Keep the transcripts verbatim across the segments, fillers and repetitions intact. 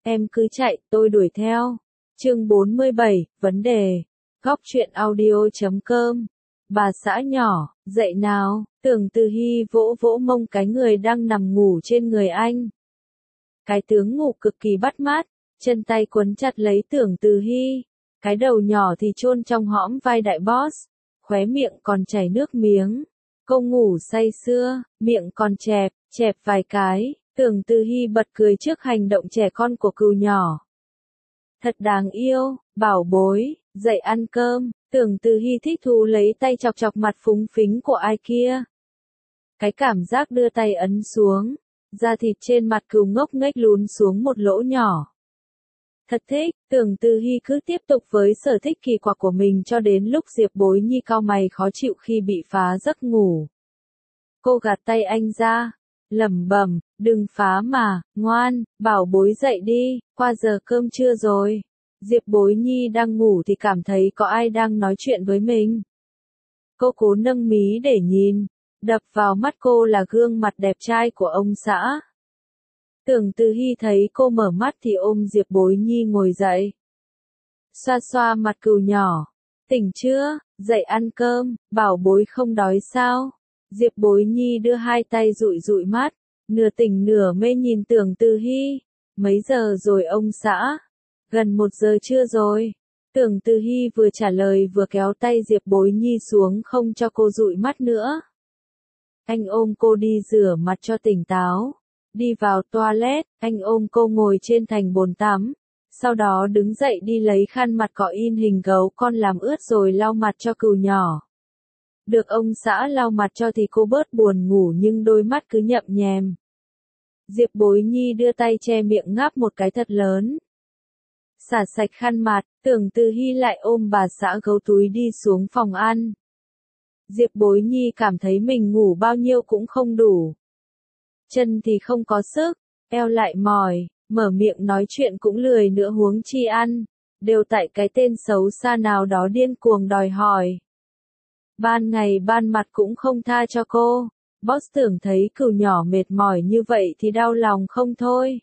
em cứ chạy, tôi đuổi theo. Chương bốn mươi bảy, vấn đề. Góc truyện audio chấm com. Bà xã nhỏ, dậy nào, Tưởng Từ Hy vỗ vỗ mông cái người đang nằm ngủ trên người anh. Cái tướng ngủ cực kỳ bắt mắt, chân tay quấn chặt lấy Tưởng Từ Hy, cái đầu nhỏ thì chôn trong hõm vai đại boss, khóe miệng còn chảy nước miếng. Cô ngủ say sưa, miệng còn chẹp, chẹp vài cái, Tưởng Từ Hy bật cười trước hành động trẻ con của cừu nhỏ. Thật đáng yêu, bảo bối, dậy ăn cơm, Tưởng Từ Hy thích thú lấy tay chọc chọc mặt phúng phính của ai kia. Cái cảm giác đưa tay ấn xuống, da thịt trên mặt cừu ngốc nghếch lún xuống một lỗ nhỏ. Thật thích, Tưởng Từ Hy cứ tiếp tục với sở thích kỳ quặc của mình cho đến lúc Diệp Bối Nhi cau mày khó chịu khi bị phá giấc ngủ. Cô gạt tay anh ra, lẩm bẩm, đừng phá mà, ngoan, bảo bối dậy đi, qua giờ cơm trưa rồi. Diệp Bối Nhi đang ngủ thì cảm thấy có ai đang nói chuyện với mình. Cô cố nâng mí để nhìn, đập vào mắt cô là gương mặt đẹp trai của ông xã. Tưởng Từ Hy thấy cô mở mắt thì ôm Diệp Bối Nhi ngồi dậy. Xoa xoa mặt cừu nhỏ, tỉnh chưa, dậy ăn cơm, bảo bối không đói sao? Diệp Bối Nhi đưa hai tay dụi dụi mắt, nửa tỉnh nửa mê nhìn Tưởng Từ Hy. Mấy giờ rồi ông xã? Gần một giờ trưa rồi. Tưởng Từ Hy vừa trả lời vừa kéo tay Diệp Bối Nhi xuống không cho cô dụi mắt nữa. Anh ôm cô đi rửa mặt cho tỉnh táo. Đi vào toilet, anh ôm cô ngồi trên thành bồn tắm. Sau đó đứng dậy đi lấy khăn mặt cọ in hình gấu con làm ướt rồi lau mặt cho cừu nhỏ. Được ông xã lau mặt cho thì cô bớt buồn ngủ nhưng đôi mắt cứ nhậm nhèm. Diệp Bối Nhi đưa tay che miệng ngáp một cái thật lớn. Xả sạch khăn mặt, Tưởng Từ Hy lại ôm bà xã gấu túi đi xuống phòng ăn. Diệp Bối Nhi cảm thấy mình ngủ bao nhiêu cũng không đủ. Chân thì không có sức, eo lại mỏi, mở miệng nói chuyện cũng lười nữa huống chi ăn, đều tại cái tên xấu xa nào đó điên cuồng đòi hỏi. Ban ngày ban mặt cũng không tha cho cô, boss Tưởng thấy cừu nhỏ mệt mỏi như vậy thì đau lòng không thôi.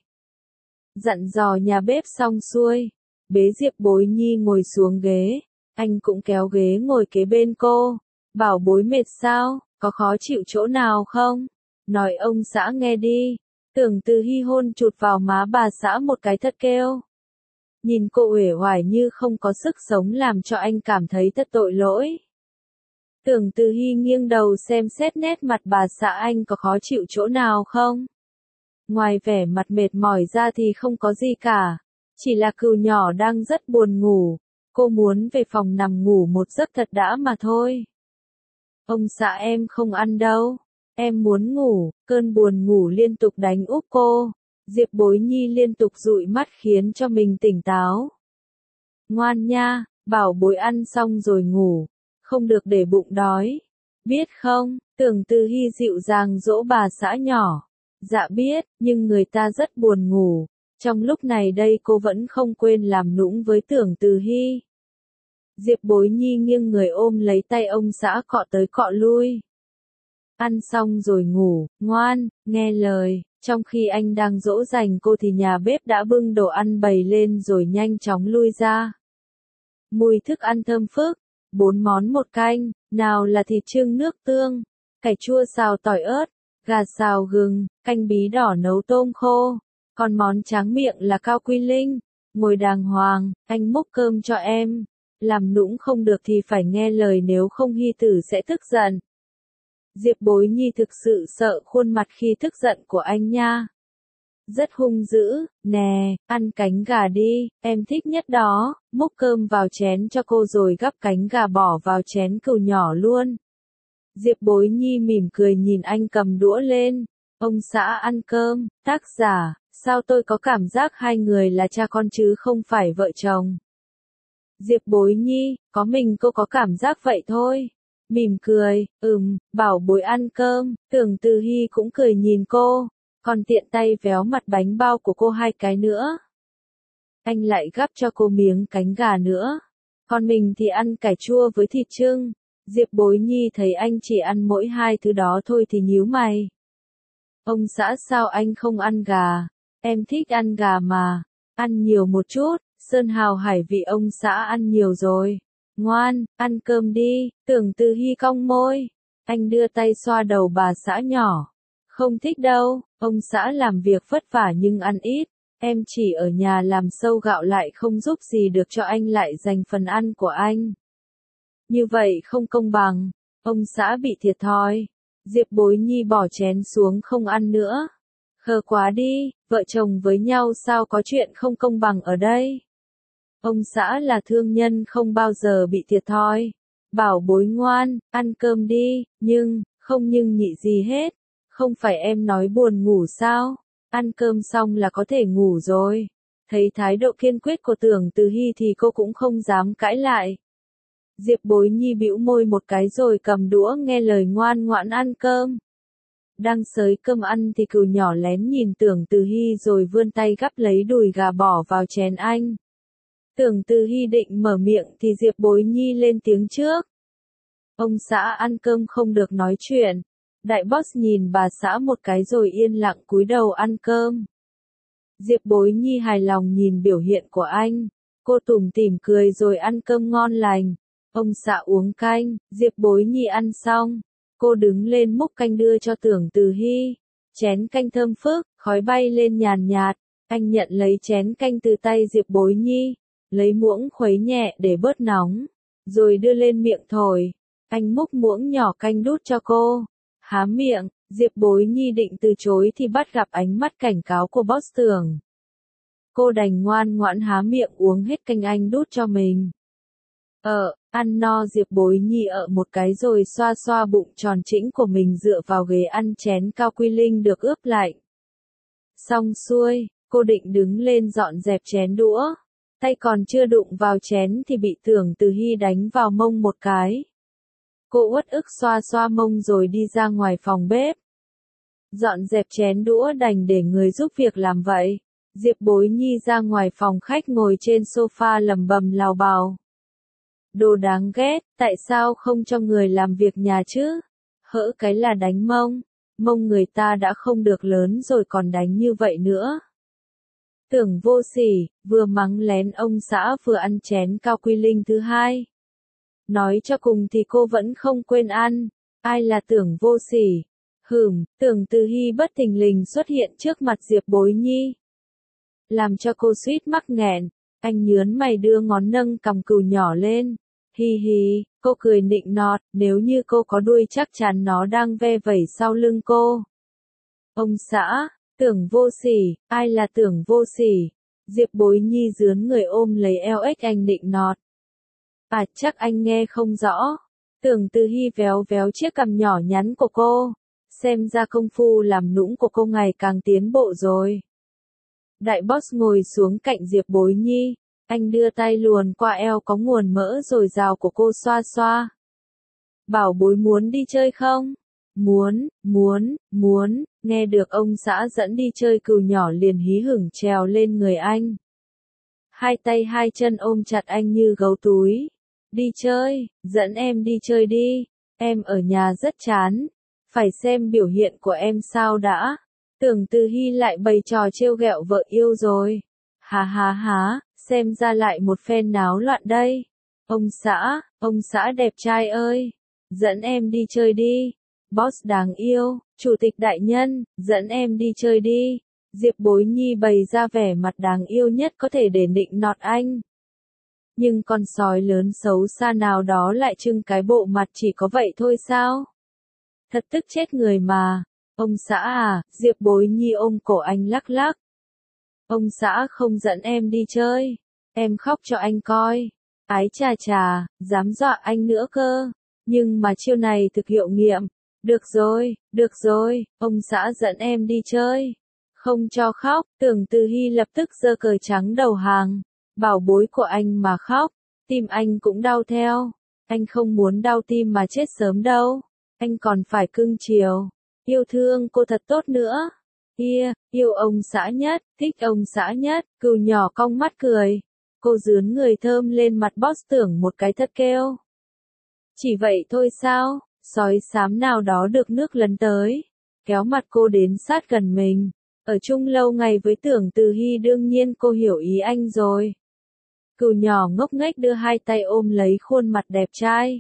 Dặn dò nhà bếp xong xuôi, bế Diệp Bối Nhi ngồi xuống ghế, anh cũng kéo ghế ngồi kế bên cô, bảo bối mệt sao, có khó chịu chỗ nào không? Nói ông xã nghe đi. Tưởng Từ Hy hôn chụt vào má bà xã một cái thật kêu. Nhìn cô uể oải như không có sức sống làm cho anh cảm thấy thật tội lỗi. Tưởng Từ Hy nghiêng đầu xem xét nét mặt bà xã anh có khó chịu chỗ nào không. Ngoài vẻ mặt mệt mỏi ra thì không có gì cả. Chỉ là cừu nhỏ đang rất buồn ngủ. Cô muốn về phòng nằm ngủ một giấc thật đã mà thôi. Ông xã em không ăn đâu. Em muốn ngủ, cơn buồn ngủ liên tục đánh úp cô. Diệp Bối Nhi liên tục dụi mắt khiến cho mình tỉnh táo. Ngoan nha, bảo bối ăn xong rồi ngủ, không được để bụng đói. Biết không? Tưởng Từ Hy dịu dàng dỗ bà xã nhỏ. Dạ biết, nhưng người ta rất buồn ngủ. Trong lúc này đây cô vẫn không quên làm nũng với Tưởng Từ Hy. Diệp Bối Nhi nghiêng người ôm lấy tay ông xã cọ tới cọ lui. Ăn xong rồi ngủ, ngoan, nghe lời. Trong khi anh đang dỗ dành cô thì nhà bếp đã bưng đồ ăn bày lên rồi nhanh chóng lui ra. Mùi thức ăn thơm phức, bốn món một canh, nào là thịt chưng nước tương, cải chua xào tỏi ớt, gà xào gừng, canh bí đỏ nấu tôm khô. Còn món tráng miệng là cao quy linh. Ngồi đàng hoàng, anh múc cơm cho em. Làm nũng không được thì phải nghe lời nếu không Hy tử sẽ tức giận. Diệp Bối Nhi thực sự sợ khuôn mặt khi tức giận của anh nha. Rất hung dữ, nè, ăn cánh gà đi, em thích nhất đó, múc cơm vào chén cho cô rồi gắp cánh gà bỏ vào chén cừu nhỏ luôn. Diệp Bối Nhi mỉm cười nhìn anh cầm đũa lên, ông xã ăn cơm, tác giả, sao tôi có cảm giác hai người là cha con chứ không phải vợ chồng. Diệp Bối Nhi, có mình cô có cảm giác vậy thôi. Mỉm cười, ừm, bảo bối ăn cơm, Tưởng Từ Hy cũng cười nhìn cô, còn tiện tay véo mặt bánh bao của cô hai cái nữa. Anh lại gắp cho cô miếng cánh gà nữa, còn mình thì ăn cải chua với thịt chưng. Diệp Bối Nhi thấy anh chỉ ăn mỗi hai thứ đó thôi thì nhíu mày. Ông xã sao anh không ăn gà, em thích ăn gà mà. ăn nhiều một chút, sơn hào hải vị ông xã ăn nhiều rồi. Ngoan, ăn cơm đi, Tưởng Từ Hy cong môi. Anh đưa tay xoa đầu bà xã nhỏ. Không thích đâu, ông xã làm việc vất vả nhưng ăn ít. Em chỉ ở nhà làm sâu gạo lại không giúp gì được cho anh lại dành phần ăn của anh. Như vậy không công bằng, ông xã bị thiệt thòi. Diệp Bối Nhi bỏ chén xuống không ăn nữa. Khờ quá đi, vợ chồng với nhau sao có chuyện không công bằng ở đây. Ông xã là thương nhân không bao giờ bị thiệt thòi. Bảo bối ngoan, ăn cơm đi, nhưng, không nhưng nhị gì hết. Không phải em nói buồn ngủ sao? Ăn cơm xong là có thể ngủ rồi. Thấy thái độ kiên quyết của Tưởng Từ Hy thì cô cũng không dám cãi lại. Diệp Bối Nhi bĩu môi một cái rồi cầm đũa nghe lời ngoan ngoãn ăn cơm. Đang xới cơm ăn thì Cừu nhỏ lén nhìn Tưởng Từ Hy rồi vươn tay gắp lấy đùi gà bỏ vào chén anh. Tưởng Từ Hy định mở miệng thì Diệp Bối Nhi lên tiếng trước. Ông xã ăn cơm không được nói chuyện. Đại boss nhìn bà xã một cái rồi yên lặng cúi đầu ăn cơm. Diệp Bối Nhi hài lòng nhìn biểu hiện của anh. Cô tủm tỉm cười rồi ăn cơm ngon lành. Ông xã uống canh, Diệp Bối Nhi ăn xong. Cô đứng lên múc canh đưa cho Tưởng Từ Hy. Chén canh thơm phức, khói bay lên nhàn nhạt. Anh nhận lấy chén canh từ tay Diệp Bối Nhi. Lấy muỗng khuấy nhẹ để bớt nóng. Rồi đưa lên miệng thổi. Anh múc muỗng nhỏ canh đút cho cô. Há miệng, Diệp Bối Nhi định từ chối thì bắt gặp ánh mắt cảnh cáo của boss Tưởng. Cô đành ngoan ngoãn há miệng uống hết canh anh đút cho mình. Ờ, ăn no Diệp Bối Nhi ở một cái rồi xoa xoa bụng tròn trĩnh của mình dựa vào ghế ăn chén cao quy linh được ướp lạnh. Xong xuôi, cô định đứng lên dọn dẹp chén đũa. Tay còn chưa đụng vào chén thì bị Tưởng Từ Hy đánh vào mông một cái. Cô uất ức xoa xoa mông rồi đi ra ngoài phòng bếp. Dọn dẹp chén đũa đành để người giúp việc làm vậy. Diệp Bối Nhi ra ngoài phòng khách ngồi trên sofa lẩm bẩm lào bào. Đồ đáng ghét, tại sao không cho người làm việc nhà chứ? Hỡ cái là đánh mông. Mông người ta đã không được lớn rồi còn đánh như vậy nữa. Tưởng vô sỉ, vừa mắng lén ông xã vừa ăn chén cao quy linh thứ hai. Nói cho cùng thì cô vẫn không quên ăn. Ai là Tưởng vô sỉ? Hửm, Tưởng Từ Hy bất thình lình xuất hiện trước mặt Diệp Bối Nhi. Làm cho cô suýt mắc nghẹn. Anh nhớn mày đưa ngón nâng cầm Cừu nhỏ lên. Hi hi, cô cười nịnh nọt, nếu như cô có đuôi chắc chắn nó đang ve vẩy sau lưng cô. Ông xã, Tưởng vô sỉ, ai là Tưởng vô sỉ? Diệp Bối Nhi dướn người ôm lấy eo ếch anh nịnh nọt. À chắc anh nghe không rõ. Tưởng Từ Hy véo véo chiếc cằm nhỏ nhắn của cô. Xem ra công phu làm nũng của cô ngày càng tiến bộ rồi. Đại boss ngồi xuống cạnh Diệp Bối Nhi. Anh đưa tay luồn qua eo có nguồn mỡ dồi dào của cô xoa xoa. Bảo bối muốn đi chơi không? Muốn, muốn, muốn, nghe được ông xã dẫn đi chơi Cừu nhỏ liền hí hửng trèo lên người anh. Hai tay hai chân ôm chặt anh như gấu túi. Đi chơi, dẫn em đi chơi đi, em ở nhà rất chán. Phải xem biểu hiện của em sao đã. Tưởng Từ Hy lại bày trò trêu ghẹo vợ yêu rồi. Hà hà hà, xem ra lại một phen náo loạn đây. Ông xã, ông xã đẹp trai ơi, dẫn em đi chơi đi. Boss đáng yêu, chủ tịch đại nhân, dẫn em đi chơi đi. Diệp Bối Nhi bày ra vẻ mặt đáng yêu nhất có thể để nịnh nọt anh. Nhưng con sói lớn xấu xa nào đó lại trưng cái bộ mặt chỉ có vậy thôi sao? Thật tức chết người mà. Ông xã à, Diệp Bối Nhi ôm cổ anh lắc lắc. Ông xã không dẫn em đi chơi. Em khóc cho anh coi. Ái chà chà, dám dọa anh nữa cơ. Nhưng mà chiêu này thực hiệu nghiệm. Được rồi, được rồi, ông xã dẫn em đi chơi. Không cho khóc, Tưởng Từ Hy lập tức giơ cờ trắng đầu hàng. Bảo bối của anh mà khóc, tim anh cũng đau theo. Anh không muốn đau tim mà chết sớm đâu. Anh còn phải cưng chiều. Yêu thương cô thật tốt nữa. Yeah, yêu ông xã nhất, thích ông xã nhất. Cừu nhỏ cong mắt cười. Cô dướn người thơm lên mặt boss Tưởng một cái thật kêu. Chỉ vậy thôi sao? Sói xám nào đó được nước lấn tới. Kéo mặt cô đến sát gần mình. Ở chung lâu ngày với Tưởng Từ Hy đương nhiên cô hiểu ý anh rồi. Cừu nhỏ ngốc nghếch đưa hai tay ôm lấy khuôn mặt đẹp trai.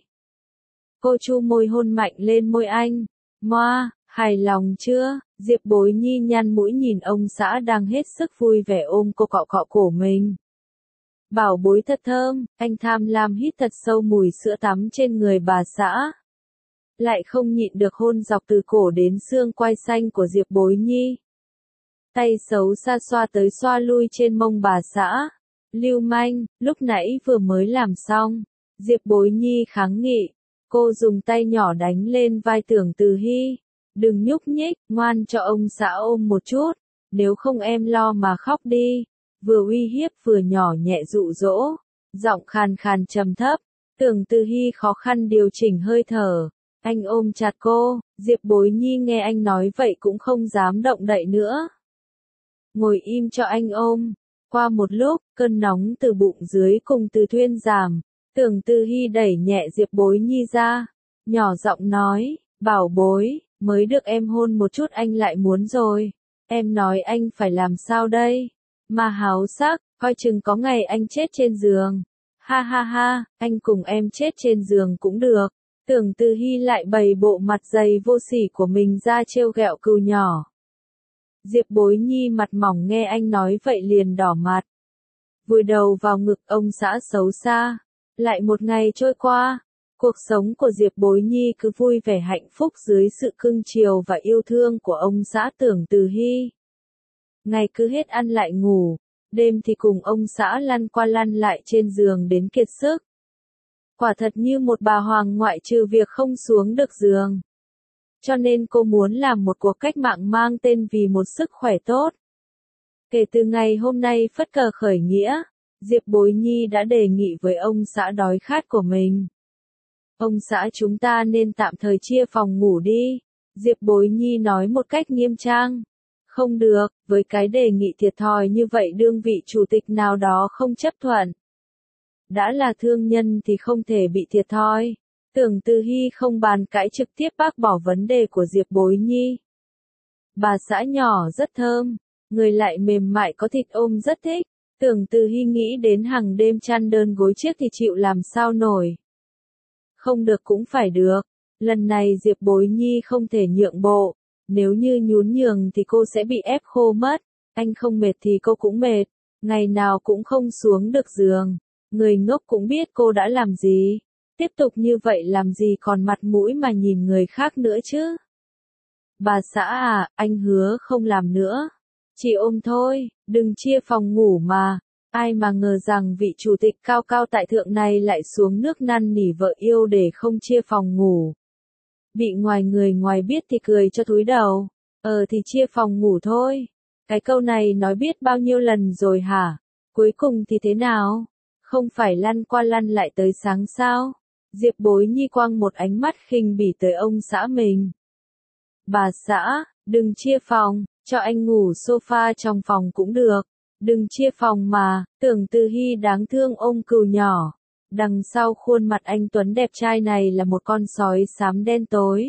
Cô chu môi hôn mạnh lên môi anh. Moa, hài lòng chưa? Diệp Bối Nhi nhăn mũi nhìn ông xã đang hết sức vui vẻ ôm cô cọ cọ cổ mình. Bảo bối thật thơm, anh tham lam hít thật sâu mùi sữa tắm trên người bà xã. Lại không nhịn được hôn dọc từ cổ đến xương quai xanh của Diệp Bối Nhi. Tay xấu xa xoa tới xoa lui trên mông bà xã. Lưu manh, lúc nãy vừa mới làm xong. Diệp Bối Nhi kháng nghị. Cô dùng tay nhỏ đánh lên vai Tưởng Từ Hy. Đừng nhúc nhích, ngoan cho ông xã ôm một chút. Nếu không em lo mà khóc đi. Vừa uy hiếp vừa nhỏ nhẹ dụ dỗ. Giọng khàn khàn trầm thấp. Tưởng Từ Hy khó khăn điều chỉnh hơi thở. Anh ôm chặt cô. Diệp Bối Nhi nghe anh nói vậy cũng không dám động đậy nữa. Ngồi im cho anh ôm. Qua một lúc, cơn nóng từ bụng dưới cùng từ thuyên giảm. Tưởng Từ Hy đẩy nhẹ Diệp Bối Nhi ra. Nhỏ giọng nói, bảo bối, mới được em hôn một chút anh lại muốn rồi. Em nói anh phải làm sao đây? Mà háo sắc, coi chừng có ngày anh chết trên giường. Ha ha ha, anh cùng em chết trên giường cũng được. Tưởng Từ Hy lại bày bộ mặt dày vô sỉ của mình ra trêu ghẹo cừu nhỏ. Diệp Bối Nhi mặt mỏng nghe anh nói vậy liền đỏ mặt. Vùi đầu vào ngực ông xã xấu xa. Lại một ngày trôi qua, cuộc sống của Diệp Bối Nhi cứ vui vẻ hạnh phúc dưới sự cưng chiều và yêu thương của ông xã Tưởng Từ Hy. Ngày cứ hết ăn lại ngủ, đêm thì cùng ông xã lăn qua lăn lại trên giường đến kiệt sức. Quả thật như một bà hoàng ngoại trừ việc không xuống được giường. Cho nên cô muốn làm một cuộc cách mạng mang tên vì một sức khỏe tốt. Kể từ ngày hôm nay phất cờ khởi nghĩa, Diệp Bối Nhi đã đề nghị với ông xã đói khát của mình. Ông xã chúng ta nên tạm thời chia phòng ngủ đi. Diệp Bối Nhi nói một cách nghiêm trang. Không được, với cái đề nghị thiệt thòi như vậy đương vị chủ tịch nào đó không chấp thuận. Đã là thương nhân thì không thể bị thiệt thòi. Tưởng Từ Hy không bàn cãi trực tiếp bác bỏ vấn đề của Diệp Bối Nhi. Bà xã nhỏ rất thơm, người lại mềm mại có thịt ôm rất thích. Tưởng Từ Hy nghĩ đến hàng đêm chăn đơn gối chiếc thì chịu làm sao nổi. Không được cũng phải được. Lần này Diệp Bối Nhi không thể nhượng bộ. Nếu như nhún nhường thì cô sẽ bị ép khô mất. Anh không mệt thì cô cũng mệt. Ngày nào cũng không xuống được giường. Người ngốc cũng biết cô đã làm gì. Tiếp tục như vậy làm gì còn mặt mũi mà nhìn người khác nữa chứ. Bà xã à, anh hứa không làm nữa. Chỉ ôm thôi, đừng chia phòng ngủ mà. Ai mà ngờ rằng vị chủ tịch cao cao tại thượng này lại xuống nước năn nỉ vợ yêu để không chia phòng ngủ. Bị ngoài người ngoài biết thì cười cho túi đầu. Ờ thì chia phòng ngủ thôi. Cái câu này nói biết bao nhiêu lần rồi hả? Cuối cùng thì thế nào? Không phải lăn qua lăn lại tới sáng sao? Diệp Bối Nhi quăng một ánh mắt khinh bỉ tới ông xã mình. Bà xã, đừng chia phòng, cho anh ngủ sofa trong phòng cũng được. Đừng chia phòng mà, Tưởng Từ Hy đáng thương ôm cừu nhỏ. Đằng sau khuôn mặt anh tuấn đẹp trai này là một con sói xám đen tối.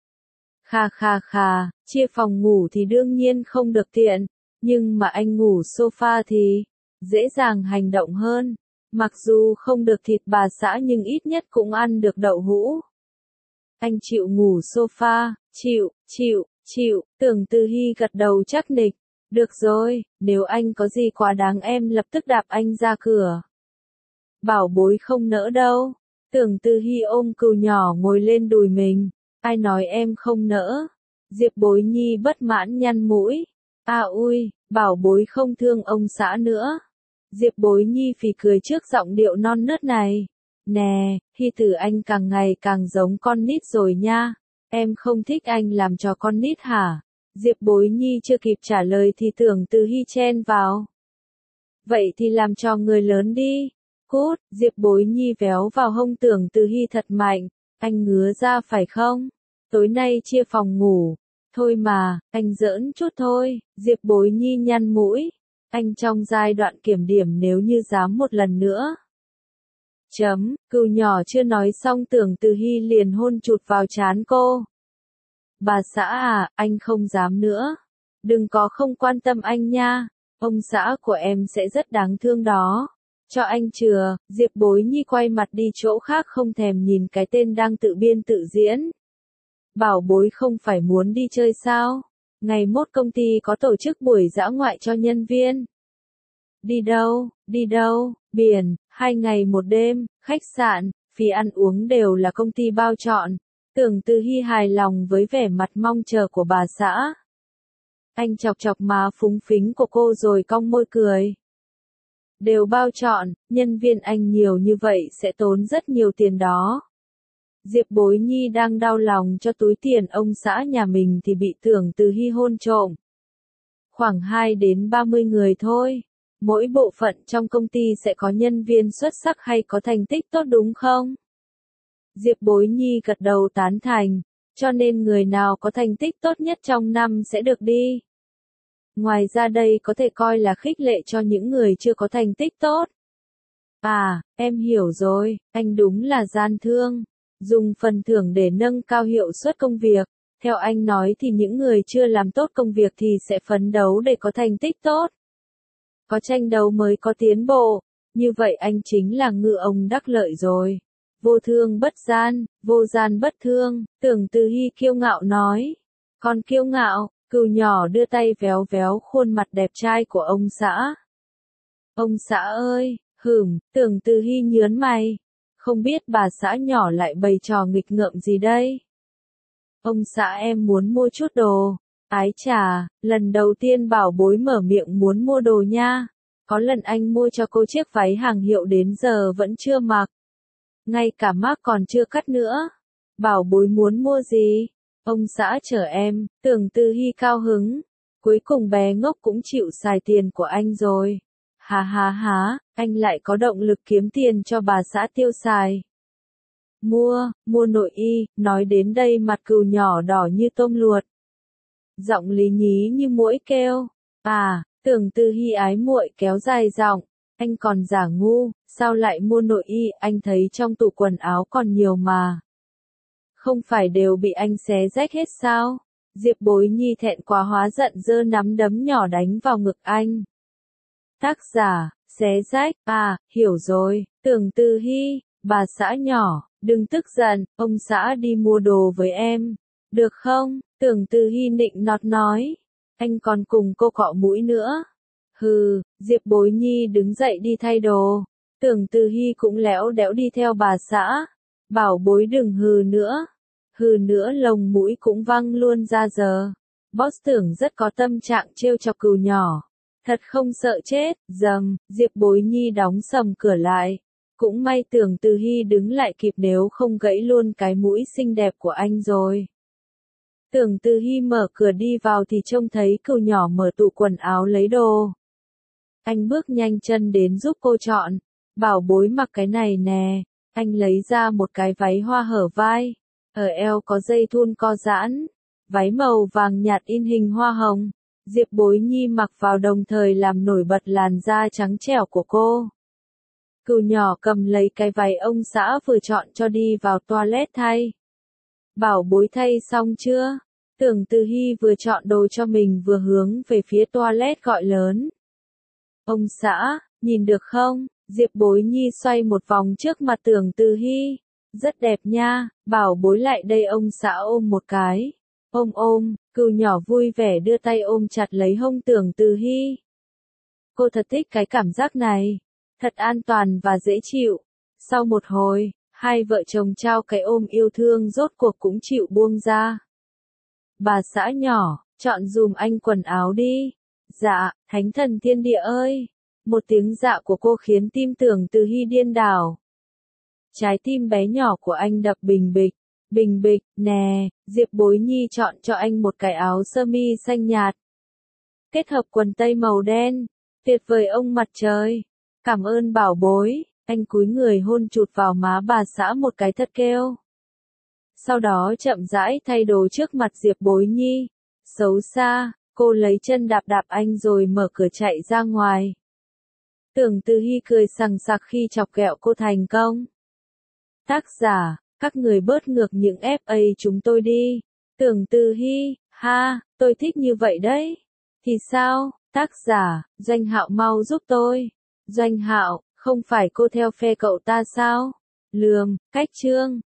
Kha kha kha, chia phòng ngủ thì đương nhiên không được tiện, nhưng mà anh ngủ sofa thì dễ dàng hành động hơn. Mặc dù không được thịt bà xã nhưng ít nhất cũng ăn được đậu hũ. Anh chịu ngủ sofa, chịu, chịu, chịu, Tưởng Từ Hy gật đầu chắc nịch. Được rồi, nếu anh có gì quá đáng em lập tức đạp anh ra cửa. Bảo bối không nỡ đâu. Tưởng Từ Hy ôm cừu nhỏ ngồi lên đùi mình. Ai nói em không nỡ? Diệp Bối Nhi bất mãn nhăn mũi. À ui, bảo bối không thương ông xã nữa. Diệp Bối Nhi phì cười trước giọng điệu non nớt này. Nè, Hy tử anh càng ngày càng giống con nít rồi nha. Em không thích anh làm trò con nít hả? Diệp Bối Nhi chưa kịp trả lời thì Tưởng Từ Hy chen vào. Vậy thì làm trò người lớn đi. Cút, Diệp Bối Nhi véo vào hông Tưởng Từ Hy thật mạnh. Anh ngứa ra phải không? Tối nay chia phòng ngủ. Thôi mà, anh giỡn chút thôi. Diệp Bối Nhi nhăn mũi. Anh trong giai đoạn kiểm điểm nếu như dám một lần nữa. Chấm, cừu nhỏ chưa nói xong Tưởng Từ Hy liền hôn chụt vào trán cô. Bà xã à, anh không dám nữa. Đừng có không quan tâm anh nha, ông xã của em sẽ rất đáng thương đó. Cho anh chừa, Diệp Bối Nhi quay mặt đi chỗ khác không thèm nhìn cái tên đang tự biên tự diễn. Bảo bối không phải muốn đi chơi sao? Ngày mốt công ty có tổ chức buổi dã ngoại cho nhân viên. Đi đâu, đi đâu, biển, hai ngày một đêm, khách sạn, phí ăn uống đều là công ty bao trọn. Tưởng Từ Hy hài lòng với vẻ mặt mong chờ của bà xã. Anh chọc chọc má phúng phính của cô rồi cong môi cười. Đều bao trọn, nhân viên anh nhiều như vậy sẽ tốn rất nhiều tiền đó. Diệp Bối Nhi đang đau lòng cho túi tiền ông xã nhà mình thì bị Tưởng Từ Hy hôn trộm. Khoảng hai đến ba mươi người thôi. Mỗi bộ phận trong công ty sẽ có nhân viên xuất sắc hay có thành tích tốt đúng không? Diệp Bối Nhi gật đầu tán thành, cho nên người nào có thành tích tốt nhất trong năm sẽ được đi. Ngoài ra đây có thể coi là khích lệ cho những người chưa có thành tích tốt. À, em hiểu rồi, anh đúng là gian thương. Dùng phần thưởng để nâng cao hiệu suất công việc. Theo anh nói thì những người chưa làm tốt công việc thì sẽ phấn đấu để có thành tích tốt. Có tranh đấu mới có tiến bộ. Như vậy anh chính là ngư ông đắc lợi rồi. Vô thương bất gian, vô gian bất thương, Tưởng Từ Hy kiêu ngạo nói. Còn kiêu ngạo, cừu nhỏ đưa tay véo véo khuôn mặt đẹp trai của ông xã. Ông xã ơi, hửm, Tưởng Từ Hy nhớn mày. Không biết bà xã nhỏ lại bày trò nghịch ngợm gì đây? Ông xã em muốn mua chút đồ. Ái chà, lần đầu tiên Bảo Bối mở miệng muốn mua đồ nha. Có lần anh mua cho cô chiếc váy hàng hiệu đến giờ vẫn chưa mặc. Ngay cả mác còn chưa cắt nữa. Bảo Bối muốn mua gì? Ông xã chở em, Tưởng Từ Hy cao hứng. Cuối cùng bé ngốc cũng chịu xài tiền của anh rồi. Hà hà hà, anh lại có động lực kiếm tiền cho bà xã tiêu xài. Mua, mua nội y, nói đến đây mặt cừu nhỏ đỏ như tôm luộc. Giọng lý nhí như muỗi kêu. À, Tưởng Từ Hy ái muội kéo dài giọng. Anh còn giả ngu, sao lại mua nội y, anh thấy trong tủ quần áo còn nhiều mà. Không phải đều bị anh xé rách hết sao? Diệp Bối Nhi thẹn quá hóa giận giơ nắm đấm nhỏ đánh vào ngực anh. Tác giả, xé rách, à, hiểu rồi, Tưởng Từ Hy, bà xã nhỏ, đừng tức giận, ông xã đi mua đồ với em. Được không? Tưởng Từ Hy nịnh nọt nói. Anh còn cùng cô cọ mũi nữa. Hừ, Diệp Bối Nhi đứng dậy đi thay đồ. Tưởng Từ Hy cũng léo đẽo đi theo bà xã. Bảo Bối đừng hừ nữa. Hừ nữa lồng mũi cũng văng luôn ra giờ. Boss Tưởng rất có tâm trạng trêu chọc cừu nhỏ. Thật không sợ chết, dầm, Diệp Bối Nhi đóng sầm cửa lại. Cũng may Tưởng Từ Hy đứng lại kịp nếu không gãy luôn cái mũi xinh đẹp của anh rồi. Tưởng Từ Hy mở cửa đi vào thì trông thấy cừu nhỏ mở tủ quần áo lấy đồ. Anh bước nhanh chân đến giúp cô chọn. Bảo Bối mặc cái này nè. Anh lấy ra một cái váy hoa hở vai. Ở eo có dây thun co giãn. Váy màu vàng nhạt in hình hoa hồng. Diệp Bối Nhi mặc vào đồng thời làm nổi bật làn da trắng trẻo của cô. Cừu nhỏ cầm lấy cái váy ông xã vừa chọn cho đi vào toilet thay. Bảo Bối thay xong chưa? Tưởng Từ Hy vừa chọn đồ cho mình vừa hướng về phía toilet gọi lớn. Ông xã, nhìn được không? Diệp Bối Nhi xoay một vòng trước mặt Tưởng Từ Hy. Rất đẹp nha, Bảo Bối lại đây ông xã ôm một cái. Ôm ôm, cừu nhỏ vui vẻ đưa tay ôm chặt lấy hông Tưởng Từ Hy. Cô thật thích cái cảm giác này. Thật an toàn và dễ chịu. Sau một hồi, hai vợ chồng trao cái ôm yêu thương rốt cuộc cũng chịu buông ra. Bà xã nhỏ, chọn dùm anh quần áo đi. Dạ, thánh thần thiên địa ơi. Một tiếng dạ của cô khiến tim Tưởng Từ Hy điên đảo. Trái tim bé nhỏ của anh đập bình bịch. Bình bịch, nè, Diệp Bối Nhi chọn cho anh một cái áo sơ mi xanh nhạt. Kết hợp quần tây màu đen. Tuyệt vời ông mặt trời. Cảm ơn Bảo Bối, anh cúi người hôn chụt vào má bà xã một cái thật kêu. Sau đó chậm rãi thay đồ trước mặt Diệp Bối Nhi. Xấu xa, cô lấy chân đạp đạp anh rồi mở cửa chạy ra ngoài. Tưởng Từ Hy cười sằng sặc khi chọc ghẹo cô thành công. Tác giả, các người bớt ngược những ép a chúng tôi đi. Tưởng Từ Hy, ha, tôi thích như vậy đấy. Thì sao? Tác giả, Doanh Hạo mau giúp tôi. Doanh Hạo, không phải cô theo phe cậu ta sao? Lườm, cách chương.